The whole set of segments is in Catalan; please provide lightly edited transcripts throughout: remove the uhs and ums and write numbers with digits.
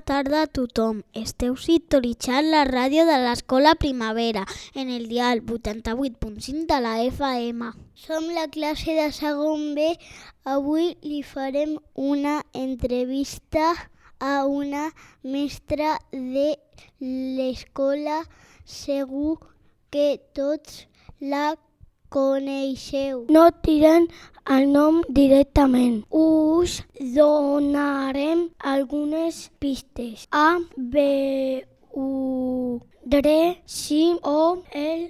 tarda a tothom. Esteu sintonitzant la ràdio de l'Escola Primavera en el dial 88.5 de la FM. Som la classe de segon B. Avui li farem una entrevista a una mestra de l'escola. Segur que tots la coneixeu. No direm el nom directament. Us donarem algunes pistes. A veure si o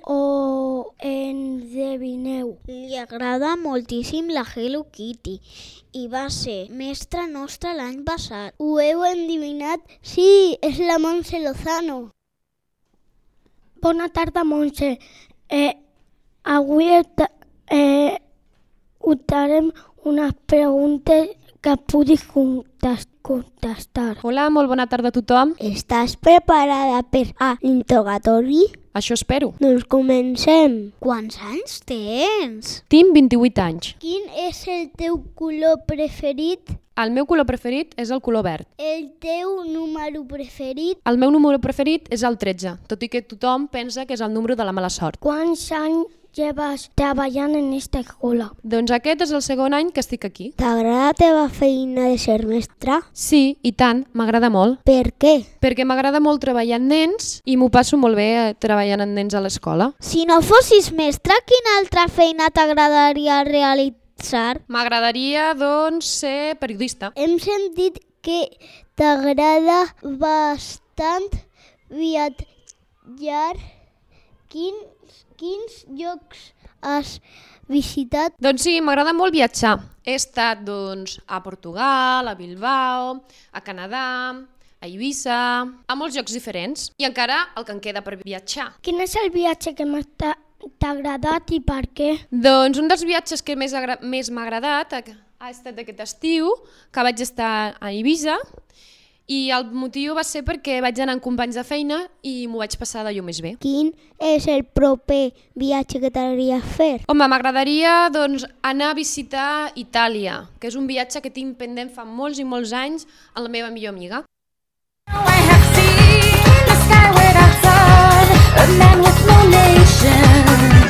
endevineu. Li agrada moltíssim la Hello Kitty i va ser mestra nostra l'any passat. Ho heu endevinat? Sí, és la Montse Lozano. Bona tarda, Montse. Avui farem unes preguntes que puguis contestar. Hola, molt bona tarda a tothom. Estàs preparada per a l'interrogatori? Això espero. Doncs comencem. Quants anys tens? Tinc 28 anys. Quin és el teu color preferit? El meu color preferit és el color verd. El teu número preferit? El meu número preferit és el 13, tot i que tothom pensa que és el número de la mala sort. Quants anys llevas treballant en esta escola? Doncs aquest és el segon any que estic aquí. T'agrada la teva feina de ser mestra? Sí, i tant, m'agrada molt. Per què? Perquè m'agrada molt treballar amb nens i m'ho passo molt bé treballant amb nens a l'escola. Si no fossis mestra, quina altra feina t'agradaria realitzar? M'agradaria, doncs, ser periodista. Hem sentit que t'agrada bastant viatjar. Quins llocs has visitat? Doncs sí, m'agrada molt viatjar. He estat, doncs, a Portugal, a Bilbao, a Canadà, a Eivissa, a molts llocs diferents. I encara el que em queda per viatjar. Quin és el viatge que més t'ha agradat i per què? Doncs un dels viatges que més m'ha agradat ha estat aquest estiu, que vaig estar a Eivissa, i el motiu va ser perquè vaig anar amb companys de feina i m'ho vaig passar d'allò més bé. Quin és el proper viatge que t'agradaria fer? Home, m'agradaria doncs, anar a visitar Itàlia, que és un viatge que tinc pendent fa molts i molts anys amb la meva millor amiga. I have seen the skyward outside, a man with no nation,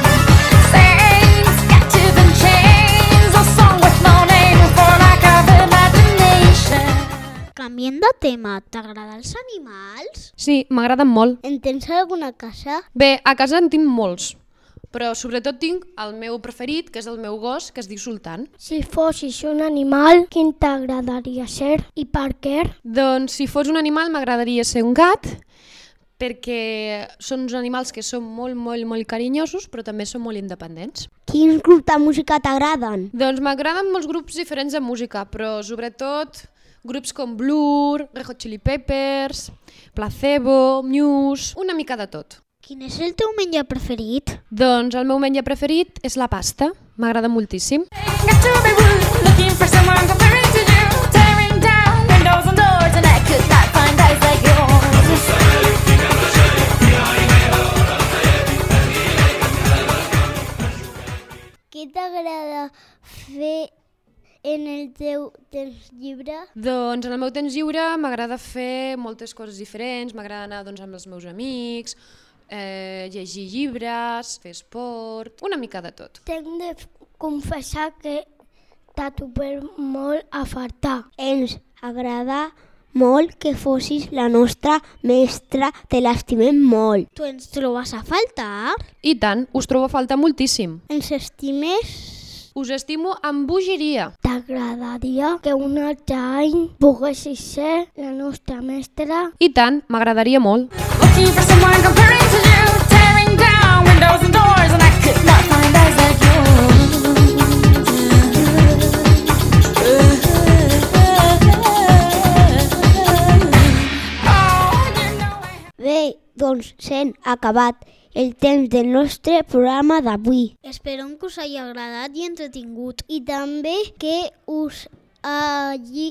saints captive in chains, a song with no name for lack of imagination. Canviem de tema, t'agraden els animals? Sí, m'agraden molt. En tens alguna casa? Bé, a casa en tinc molts, però sobretot tinc el meu preferit, que és el meu gos, que es diu Sultan. Si fossis un animal, quin t'agradaria ser i per què? Doncs si fos un animal m'agradaria ser un gat, perquè són uns animals que són molt carinyosos, però també són molt independents. Quins grups de música t'agraden? Doncs m'agraden molts grups diferents de música, però sobretot grups com Blur, Red Hot Chili Peppers, Placebo, Muse, una mica de tot. Quin és el teu menjar preferit? Doncs el meu menjar preferit és la pasta, m'agrada moltíssim. Got to be rude, looking for someone comparing to you, tearing down windows and doors, and I could not find eyes like yours. Què t'agrada fer en el teu temps lliure? Doncs en el meu temps lliure m'agrada fer moltes coses diferents, m'agrada anar doncs, amb els meus amics, llegir llibres, fer esport, una mica de tot. T'hem de confessar que t'ha trobem molt a faltar. Ens agrada molt que fossis la nostra mestra, te l'estimem molt. Tu ens trobes a faltar? I tant, us trobo a faltar moltíssim. Ens estimes? Us estimo amb bogeria. T'agradaria que un altre any poguessis ser la nostra mestra? I tant, m'agradaria molt. Looking for someone comparing to you, tearing down windows and doors, and I could not find eyes like yours. Bé, doncs s'han acabat el temps del nostre programa d'avui. Esperem que us hagi agradat i entretingut i també que us hagi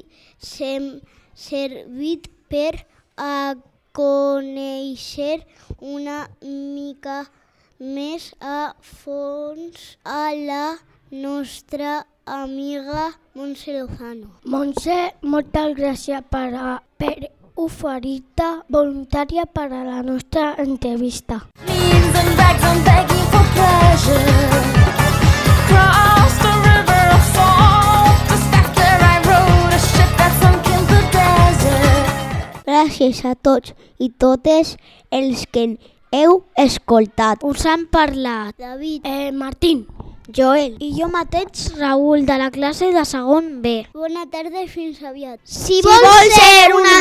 servit per a conèixer una mica més a fons a la nostra amiga Montse Lozano. Montse, moltes gràcies per oferida voluntària per a la nostra entrevista. Means and bags, I'm begging for pleasure. Crossed a river of salt just after I rode a ship that sunk in the desert. Gràcies a tots i totes els que heu escoltat. Us han parlat David, Martín, Joel i jo mateix, Raül, de la classe de segon B. Bona tarda i fins aviat. Si vols ser una